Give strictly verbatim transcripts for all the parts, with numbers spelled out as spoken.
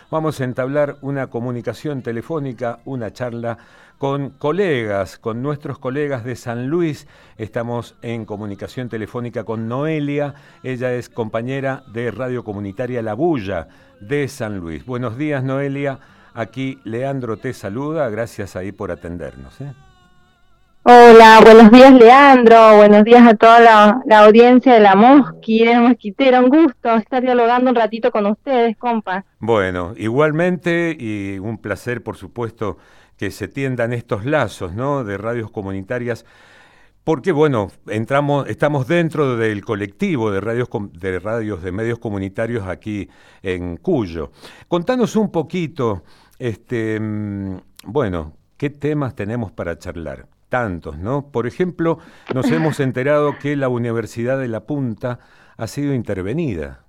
vamos a entablar una comunicación telefónica, una charla con colegas, con nuestros colegas de San Luis. Estamos en comunicación telefónica con Noelia, ella es compañera de Radio Comunitaria La Bulla de San Luis. Buenos días, Noelia, aquí Leandro te saluda, gracias ahí por atendernos, ¿eh? Hola, buenos días Leandro, buenos días a toda la, la audiencia de la Mosqui, de Mosquitera, un gusto estar dialogando un ratito con ustedes, compa. Bueno, igualmente y un placer, por supuesto, que se tiendan estos lazos, ¿no?, de radios comunitarias, porque bueno, entramos, estamos dentro del colectivo de radios de radios de medios comunitarios aquí en Cuyo. Contanos un poquito, este, bueno, qué temas tenemos para charlar. Tantos, ¿no? Por ejemplo, nos hemos enterado que la Universidad de La Punta ha sido intervenida.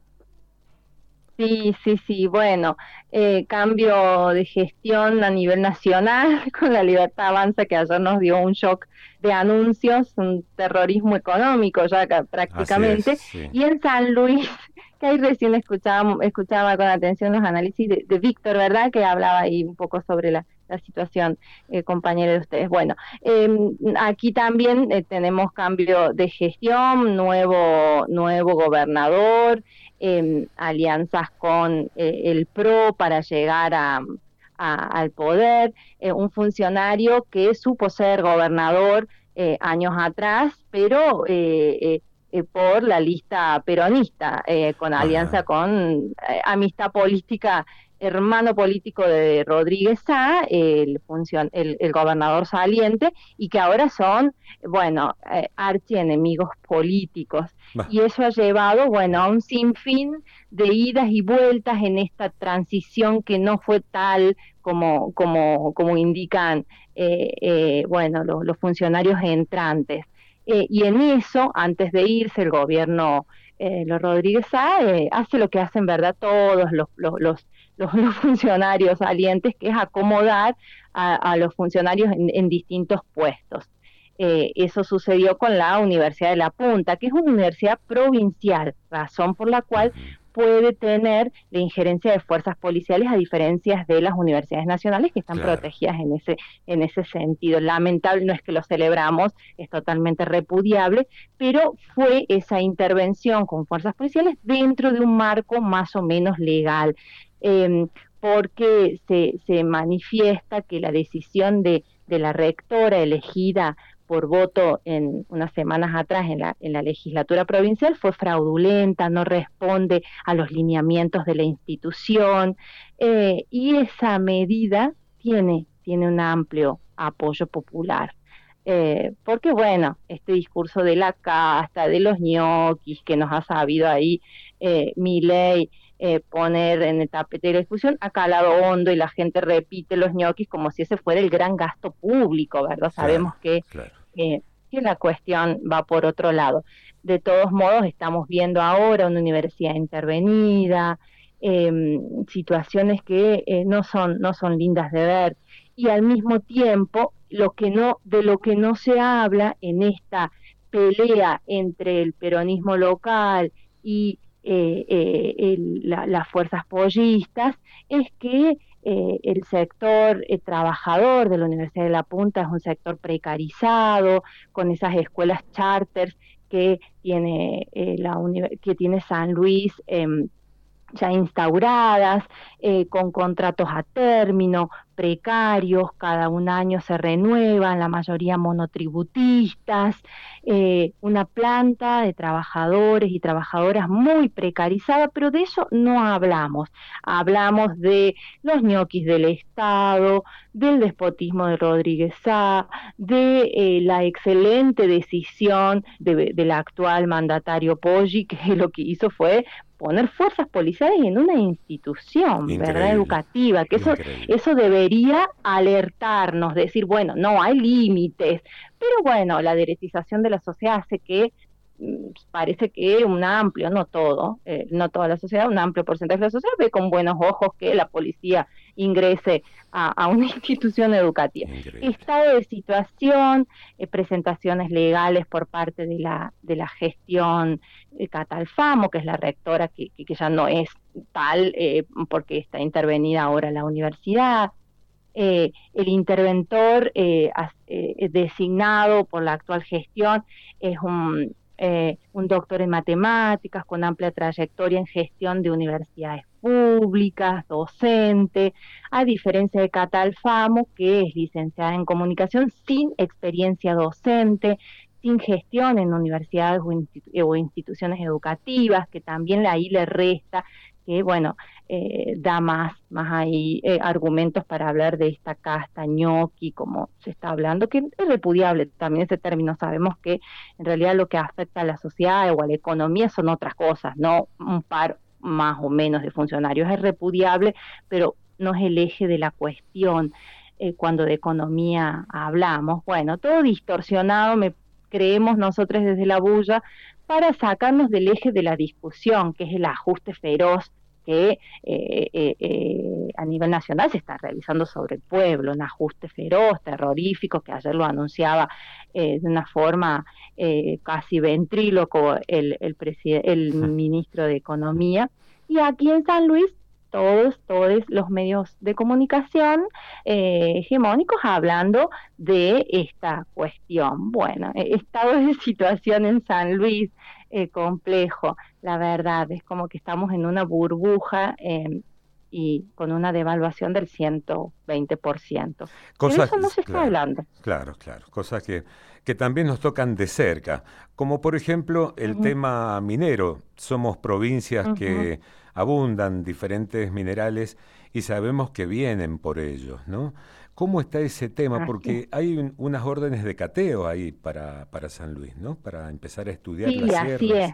Sí, sí, sí, bueno, eh, cambio de gestión a nivel nacional con la Libertad Avanza, que ayer nos dio un shock de anuncios, un terrorismo económico ya acá, Así es, prácticamente, sí. y en San Luis, que ahí recién escuchaba, escuchaba con atención los análisis de, de Víctor, ¿verdad?, que hablaba ahí un poco sobre la, la situación, eh, compañero de ustedes. Bueno, eh, aquí también eh, tenemos cambio de gestión, nuevo, nuevo gobernador, Eh, alianzas con eh, el P R O para llegar a, a, al poder, eh, un funcionario que supo ser gobernador eh, años atrás, pero eh, eh, eh, por la lista peronista, eh, con alianza Ajá. con eh, amistad política, hermano político de Rodríguez Sá, el, funcion el, el gobernador saliente, y que ahora son, bueno, eh, archienemigos políticos. Bah. Y eso ha llevado, bueno, a un sinfín de idas y vueltas en esta transición que no fue tal como, como, como indican, eh, eh, bueno, los, los funcionarios entrantes. Eh, y en eso, antes de irse, el gobierno, eh, los Rodríguez Sá, eh, hace lo que hacen, ¿verdad?, todos los, los, los, los, los funcionarios salientes, que es acomodar a, a los funcionarios en, en distintos puestos. Eh, eso sucedió con la Universidad de La Punta, que es una universidad provincial, razón por la cual Uh-huh. puede tener la injerencia de fuerzas policiales a diferencia de las universidades nacionales que están Claro. protegidas en ese, en ese sentido. Lamentable, no es que lo celebramos, es totalmente repudiable, pero fue esa intervención con fuerzas policiales dentro de un marco más o menos legal, eh, porque se, se manifiesta que la decisión de, de la rectora elegida por voto en unas semanas atrás en la, en la legislatura provincial fue fraudulenta, no responde a los lineamientos de la institución, eh, y esa medida tiene, tiene un amplio apoyo popular. Eh, porque bueno, este discurso de la casta, de los ñoquis que nos ha sabido ahí eh, Milei eh, poner en el tapete de la discusión, ha calado hondo y la gente repite los ñoquis como si ese fuera el gran gasto público, ¿verdad? Claro, Sabemos que claro. eh, que la cuestión va por otro lado. De todos modos, estamos viendo ahora una universidad intervenida, eh, situaciones que eh, no son, no son lindas de ver, y al mismo tiempo, lo que no, de lo que no se habla en esta pelea entre el peronismo local y eh, eh, el, la, las fuerzas pollistas, es que eh, el sector eh, trabajador de la Universidad de La Punta es un sector precarizado, con esas escuelas charters que tiene, eh, la que tiene San Luis, eh, ya instauradas, eh, con contratos a término, precarios, cada un año se renuevan, la mayoría monotributistas, eh, una planta de trabajadores y trabajadoras muy precarizada, pero de eso no hablamos. Hablamos de los ñoquis del Estado, del despotismo de Rodríguez Sá, de eh, la excelente decisión de, del actual mandatario Poggi, que lo que hizo fue poner fuerzas policiales en una institución, ¿verdad?, Increíble, educativa, que eso, increíble. eso debería alertarnos, decir, bueno, no, hay límites, pero bueno, la derechización de la sociedad hace que mmm, parece que un amplio, no todo, eh, no toda la sociedad, un amplio porcentaje de la sociedad ve con buenos ojos que la policía ingrese a, a una institución educativa. Increíble. Estado de situación, eh, presentaciones legales por parte de la, de la gestión eh, Catalfamo, que es la rectora que, que, que ya no es tal, eh, porque está intervenida ahora la universidad. Eh, el interventor eh, as, eh, designado por la actual gestión es un, eh, un doctor en matemáticas con amplia trayectoria en gestión de universidades públicas, docente, a diferencia de Cata Alfamo, que es licenciada en comunicación sin experiencia docente, sin gestión en universidades o, institu o instituciones educativas, que también ahí le resta, que bueno, eh, da más, más ahí eh, argumentos para hablar de esta casta ñoqui, como se está hablando, que es repudiable también ese término. Sabemos que en realidad lo que afecta a la sociedad o a la economía son otras cosas, no un par más o menos de funcionarios. Es repudiable, pero no es el eje de la cuestión eh, cuando de economía hablamos. Bueno, todo distorsionado, me creemos nosotros desde la bulla, para sacarnos del eje de la discusión, que es el ajuste feroz que eh, eh, eh, a nivel nacional se está realizando sobre el pueblo, un ajuste feroz, terrorífico, que ayer lo anunciaba eh, de una forma eh, casi ventríloco el, el, el ministro de Economía. Y aquí en San Luis, todos, todos los medios de comunicación eh, hegemónicos hablando de esta cuestión. Bueno, estado de situación en San Luis, eh, complejo, la verdad, es como que estamos en una burbuja eh, y con una devaluación del ciento veinte por ciento. Pero eso no se claro, está hablando. Claro, claro, cosas que, que también nos tocan de cerca, como por ejemplo el uh-huh. tema minero. Somos provincias uh-huh. que abundan diferentes minerales y sabemos que vienen por ellos, ¿no? ¿Cómo está ese tema? Así. Porque hay un, unas órdenes de cateo ahí para, para San Luis, ¿no? Para empezar a estudiar sí, las sierras. Así es.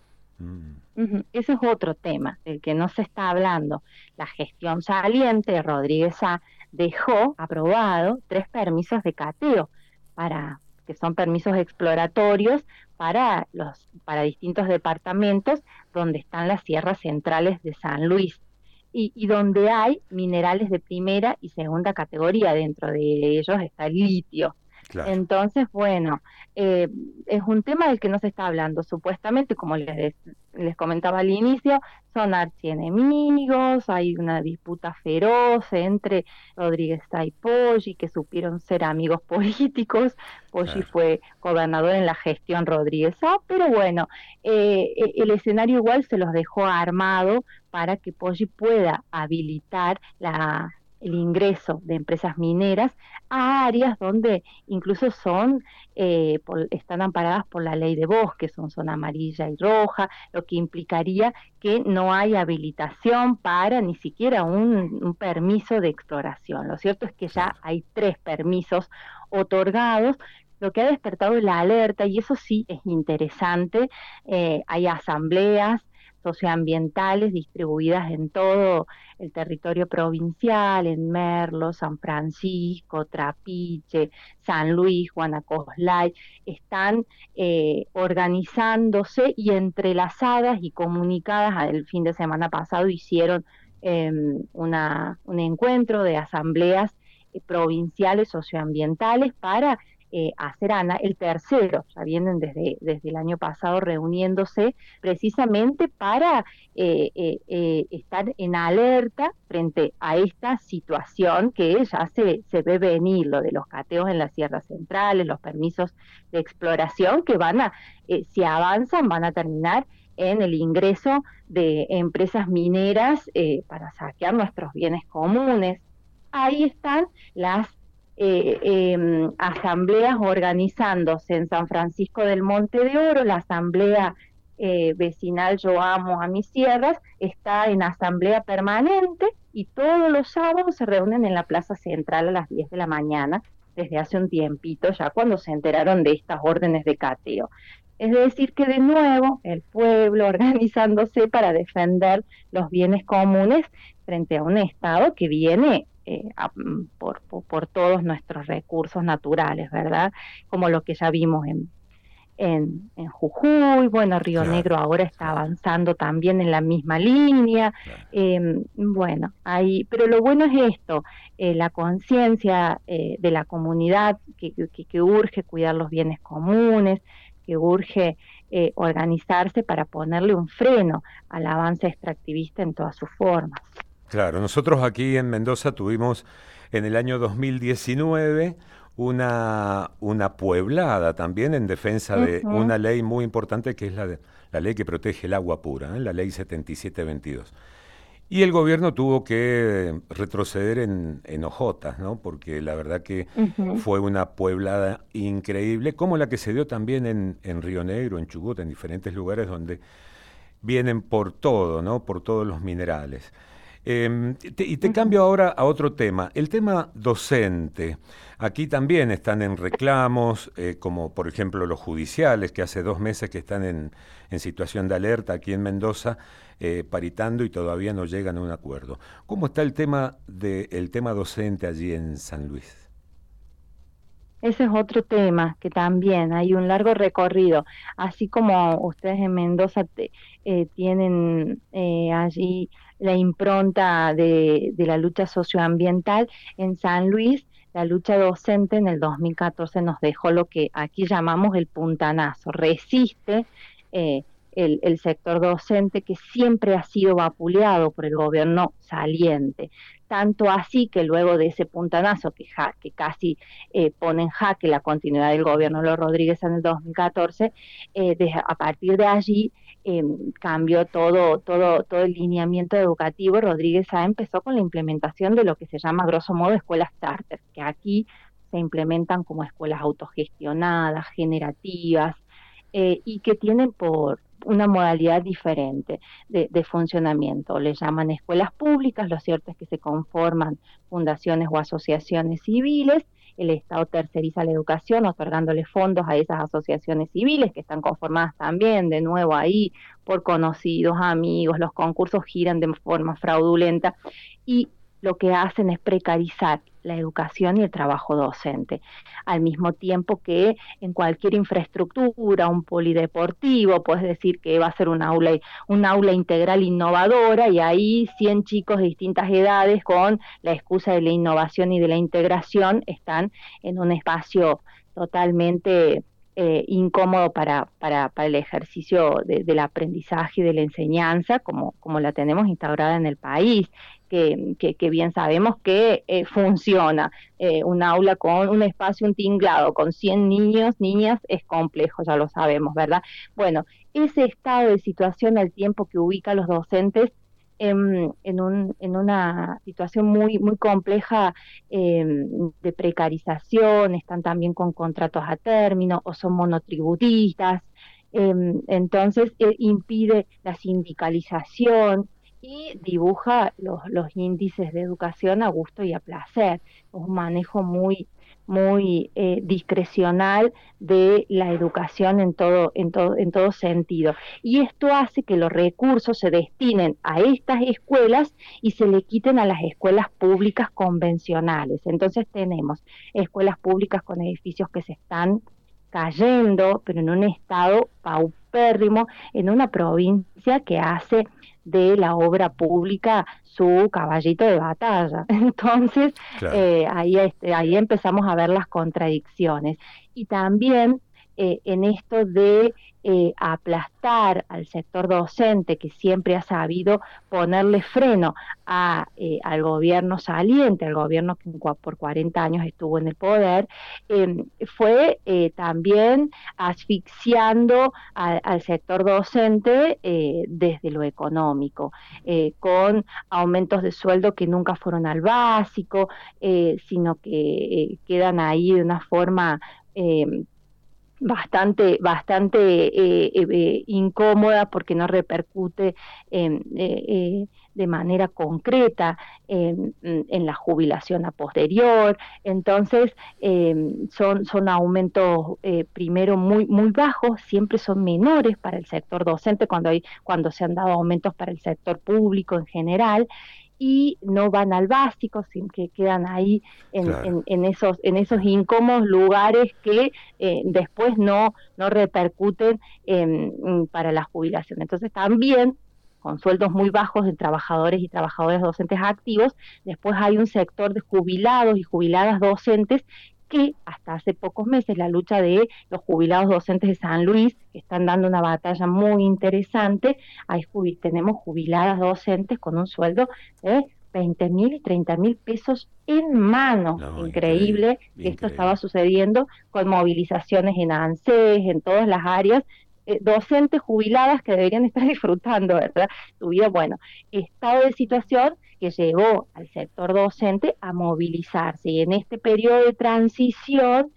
Mm. Uh-huh. Ese es otro tema del que no se está hablando. La gestión saliente, Rodríguez Sá, dejó aprobado tres permisos de cateo, para que son permisos exploratorios para, los, para distintos departamentos donde están las sierras centrales de San Luis. Y, y donde hay minerales de primera y segunda categoría, dentro de ellos está el litio. Claro. Entonces, bueno, eh, es un tema del que no se está hablando. Supuestamente, como les, les comentaba al inicio, son archienemigos, hay una disputa feroz entre Rodríguez Sá y Poggi, que supieron ser amigos políticos. Poggi claro. fue gobernador en la gestión Rodríguez Sá, pero bueno, eh, el escenario igual se los dejó armado para que Poggi pueda habilitar la... el ingreso de empresas mineras a áreas donde incluso son eh, por, están amparadas por la ley de bosques, son zona amarilla y roja, lo que implicaría que no hay habilitación para ni siquiera un, un permiso de exploración. Lo cierto es que ya hay tres permisos otorgados, lo que ha despertado la alerta, y eso sí es interesante. Eh, hay asambleas socioambientales distribuidas en todo el territorio provincial, en Merlo, San Francisco, Trapiche, San Luis, Guanacoslay, están eh, organizándose y entrelazadas y comunicadas. El fin de semana pasado hicieron eh, una, un encuentro de asambleas eh, provinciales socioambientales para Eh, hacer ANA, el tercero, ya vienen desde, desde el año pasado reuniéndose precisamente para eh, eh, eh, estar en alerta frente a esta situación que ya se, se ve venir, lo de los cateos en las sierras centrales, los permisos de exploración que van a, eh, si avanzan, van a terminar en el ingreso de empresas mineras eh, para saquear nuestros bienes comunes. Ahí están las Eh, eh, asambleas organizándose en San Francisco del Monte de Oro. La asamblea eh, vecinal Yo Amo a Mis Sierras está en asamblea permanente y todos los sábados se reúnen en la Plaza Central a las diez de la mañana, desde hace un tiempito ya, cuando se enteraron de estas órdenes de cateo. Es decir, que de nuevo el pueblo organizándose para defender los bienes comunes frente a un Estado que viene Eh, a, por, por, por todos nuestros recursos naturales, ¿verdad? Como lo que ya vimos en, en, en Jujuy, bueno, Río claro, Negro ahora está claro. avanzando también en la misma línea, claro. eh, bueno, ahí, pero lo bueno es esto, eh, la conciencia eh, de la comunidad que, que, que urge cuidar los bienes comunes, que urge eh, organizarse para ponerle un freno al avance extractivista en todas sus formas. Claro, nosotros aquí en Mendoza tuvimos en el año dos mil diecinueve una, una pueblada también en defensa de Uh-huh. una ley muy importante que es la, de, la ley que protege el agua pura, ¿eh? La ley setenta y siete veintidós. Y el gobierno tuvo que retroceder en, en hojotas, ¿no? Porque la verdad que Uh-huh. fue una pueblada increíble, como la que se dio también en, en Río Negro, en Chubut, en diferentes lugares donde vienen por todo, ¿no? Por todos los minerales. Eh, te, y te Uh-huh. cambio ahora a otro tema, el tema docente. Aquí también están en reclamos, eh, como por ejemplo los judiciales, que hace dos meses que están en, en situación de alerta aquí en Mendoza, eh, paritando y todavía no llegan a un acuerdo. ¿Cómo está el tema de, el tema docente allí en San Luis? Ese es otro tema que también hay un largo recorrido, así como ustedes en Mendoza te- eh, tienen eh, allí la impronta de, de la lucha socioambiental, en San Luis la lucha docente en el dos mil catorce nos dejó lo que aquí llamamos el puntanazo. Resiste eh, el, el sector docente que siempre ha sido vapuleado por el gobierno saliente. Tanto así que luego de ese puntanazo que, ja, que casi eh, pone en jaque la continuidad del gobierno de los Rodríguez en el dos mil catorce, eh, de, a partir de allí eh, cambió todo, todo, todo el lineamiento educativo. Rodríguez Sá empezó con la implementación de lo que se llama, grosso modo, escuelas charter, que aquí se implementan como escuelas autogestionadas, generativas, eh, y que tienen por una modalidad diferente de, de funcionamiento. Le llaman escuelas públicas, lo cierto es que se conforman fundaciones o asociaciones civiles. El Estado terceriza la educación otorgándole fondos a esas asociaciones civiles que están conformadas también, de nuevo ahí, por conocidos, amigos. Los concursos giran de forma fraudulenta y lo que hacen es precarizar la educación y el trabajo docente, al mismo tiempo que en cualquier infraestructura, un polideportivo, puedes decir que va a ser un aula, un aula integral innovadora, y ahí cien chicos de distintas edades con la excusa de la innovación y de la integración están en un espacio totalmente eh, incómodo para, para, para el ejercicio de, del aprendizaje y de la enseñanza, como, como la tenemos instaurada en el país, que, que, que bien sabemos que eh, funciona. Eh, un aula con un espacio, un tinglado, con cien niños, niñas, es complejo, ya lo sabemos, ¿verdad? Bueno, ese estado de situación al tiempo que ubica a los docentes en, en, un, en una situación muy, muy compleja eh, de precarización, están también con contratos a término o son monotributistas, eh, entonces eh, impide la sindicalización y dibuja los, los índices de educación a gusto y a placer. Es un manejo muy, muy eh, discrecional de la educación en todo, en todo, en todo sentido. Y esto hace que los recursos se destinen a estas escuelas y se le quiten a las escuelas públicas convencionales. Entonces tenemos escuelas públicas con edificios que se están cayendo, pero en un estado paupérrimo, en una provincia que hace de la obra pública su caballito de batalla. Entonces, Claro. eh, ahí, este, ahí empezamos a ver las contradicciones. Y también eh, en esto de eh, aplastar al sector docente, que siempre ha sabido ponerle freno a, eh, al gobierno saliente, al gobierno que por cuarenta años estuvo en el poder, eh, fue eh, también asfixiando a, al sector docente eh, desde lo económico, eh, con aumentos de sueldo que nunca fueron al básico, eh, sino que eh, quedan ahí de una forma eh, bastante, bastante eh, eh, incómoda porque no repercute eh, eh, de manera concreta en, en, la jubilación a posterior. Entonces, eh, son, son aumentos eh, primero muy, muy bajos, siempre son menores para el sector docente cuando, hay, cuando se han dado aumentos para el sector público en general, y no van al básico, sin que quedan ahí en, Claro. en, en, esos, en esos incómodos lugares que eh, después no, no repercuten en, para la jubilación. Entonces también con sueldos muy bajos de trabajadores y trabajadoras docentes activos, después hay un sector de jubilados y jubiladas docentes que hasta hace pocos meses la lucha de los jubilados docentes de San Luis, que están dando una batalla muy interesante, hay jubi- tenemos jubiladas docentes con un sueldo de veinte mil y treinta mil pesos en mano. No, Increíble que increíble, esto estaba increíble. sucediendo con movilizaciones en ANSES, en todas las áreas, eh, docentes jubiladas que deberían estar disfrutando, ¿verdad? Tu vida, bueno, estado de situación que llevó al sector docente a movilizarse y en este periodo de transición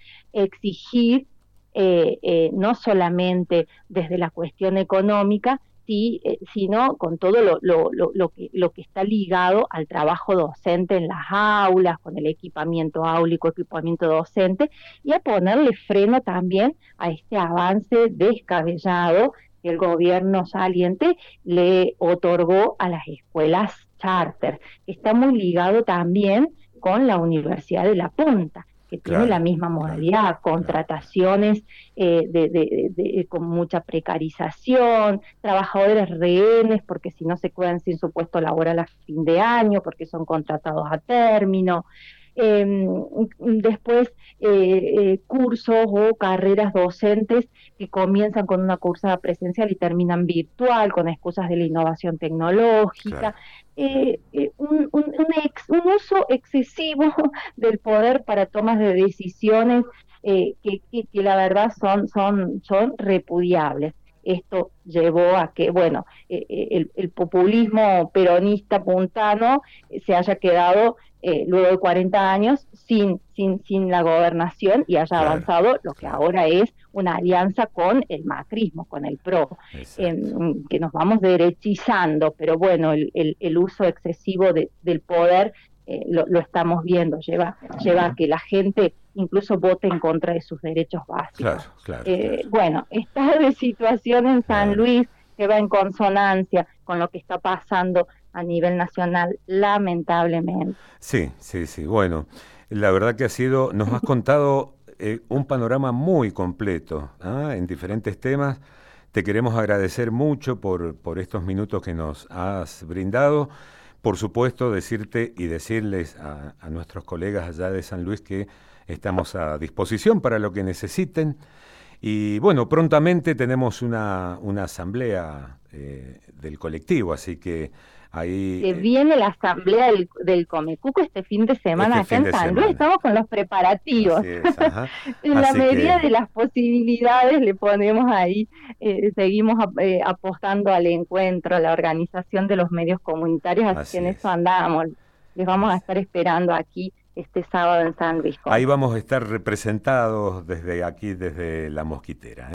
exigir eh, eh, no solamente desde la cuestión económica, sí, eh, sino con todo lo, lo, lo, lo, que, lo que está ligado al trabajo docente en las aulas, con el equipamiento áulico, equipamiento docente, y a ponerle freno también a este avance descabellado que el gobierno saliente le otorgó a las escuelas charter, que está muy ligado también con la Universidad de La Punta, que tiene la Claro, misma claro, modalidad, claro. contrataciones eh, de, de, de, de, con mucha precarización, trabajadores rehenes, porque si no se quedan sin su puesto laboral a fin de año, porque son contratados a término. Eh, después eh, eh, cursos o carreras docentes que comienzan con una cursada presencial y terminan virtual, con excusas de la innovación tecnológica, Claro, claro. eh, eh, un, un, un, ex, un uso excesivo del poder para tomas de decisiones eh, que, que, que la verdad son, son, son repudiables. Esto llevó a que, bueno, eh, el, el populismo peronista puntano eh, se haya quedado eh, luego de cuarenta años sin, sin, sin la gobernación y haya Claro, avanzado lo que claro. ahora es una alianza con el macrismo, con el PRO, eh, Exacto. que nos vamos derechizando, pero bueno, el, el, el uso excesivo de, del poder eh, lo, lo estamos viendo, lleva, lleva a que la gente incluso vote en contra de sus derechos Claro, básicos. claro, Eh, claro. bueno, esta de situación en San Claro. Luis que va en consonancia con lo que está pasando a nivel nacional, lamentablemente. Sí, sí, sí. Bueno, la verdad que ha sido, nos has contado eh, un panorama muy completo, ¿ah? En diferentes temas. Te queremos agradecer mucho por, por estos minutos que nos has brindado. Por supuesto, decirte y decirles a, a nuestros colegas allá de San Luis que estamos a disposición para lo que necesiten. Y bueno, prontamente tenemos una, una asamblea eh, del colectivo, así que ahí Que eh, viene la asamblea del, del Comecuco este fin de semana este acá fin en de San Luis, semana. estamos con los preparativos. Así es, ajá. En la Así medida que, de las posibilidades le ponemos ahí, eh, seguimos ap- eh, apostando al encuentro, a la organización de los medios comunitarios, así que así en eso es. andamos. Les vamos a Así. estar esperando aquí este sábado en San Luis. Ahí vamos a estar representados desde aquí, desde La Mosquitera, ¿eh?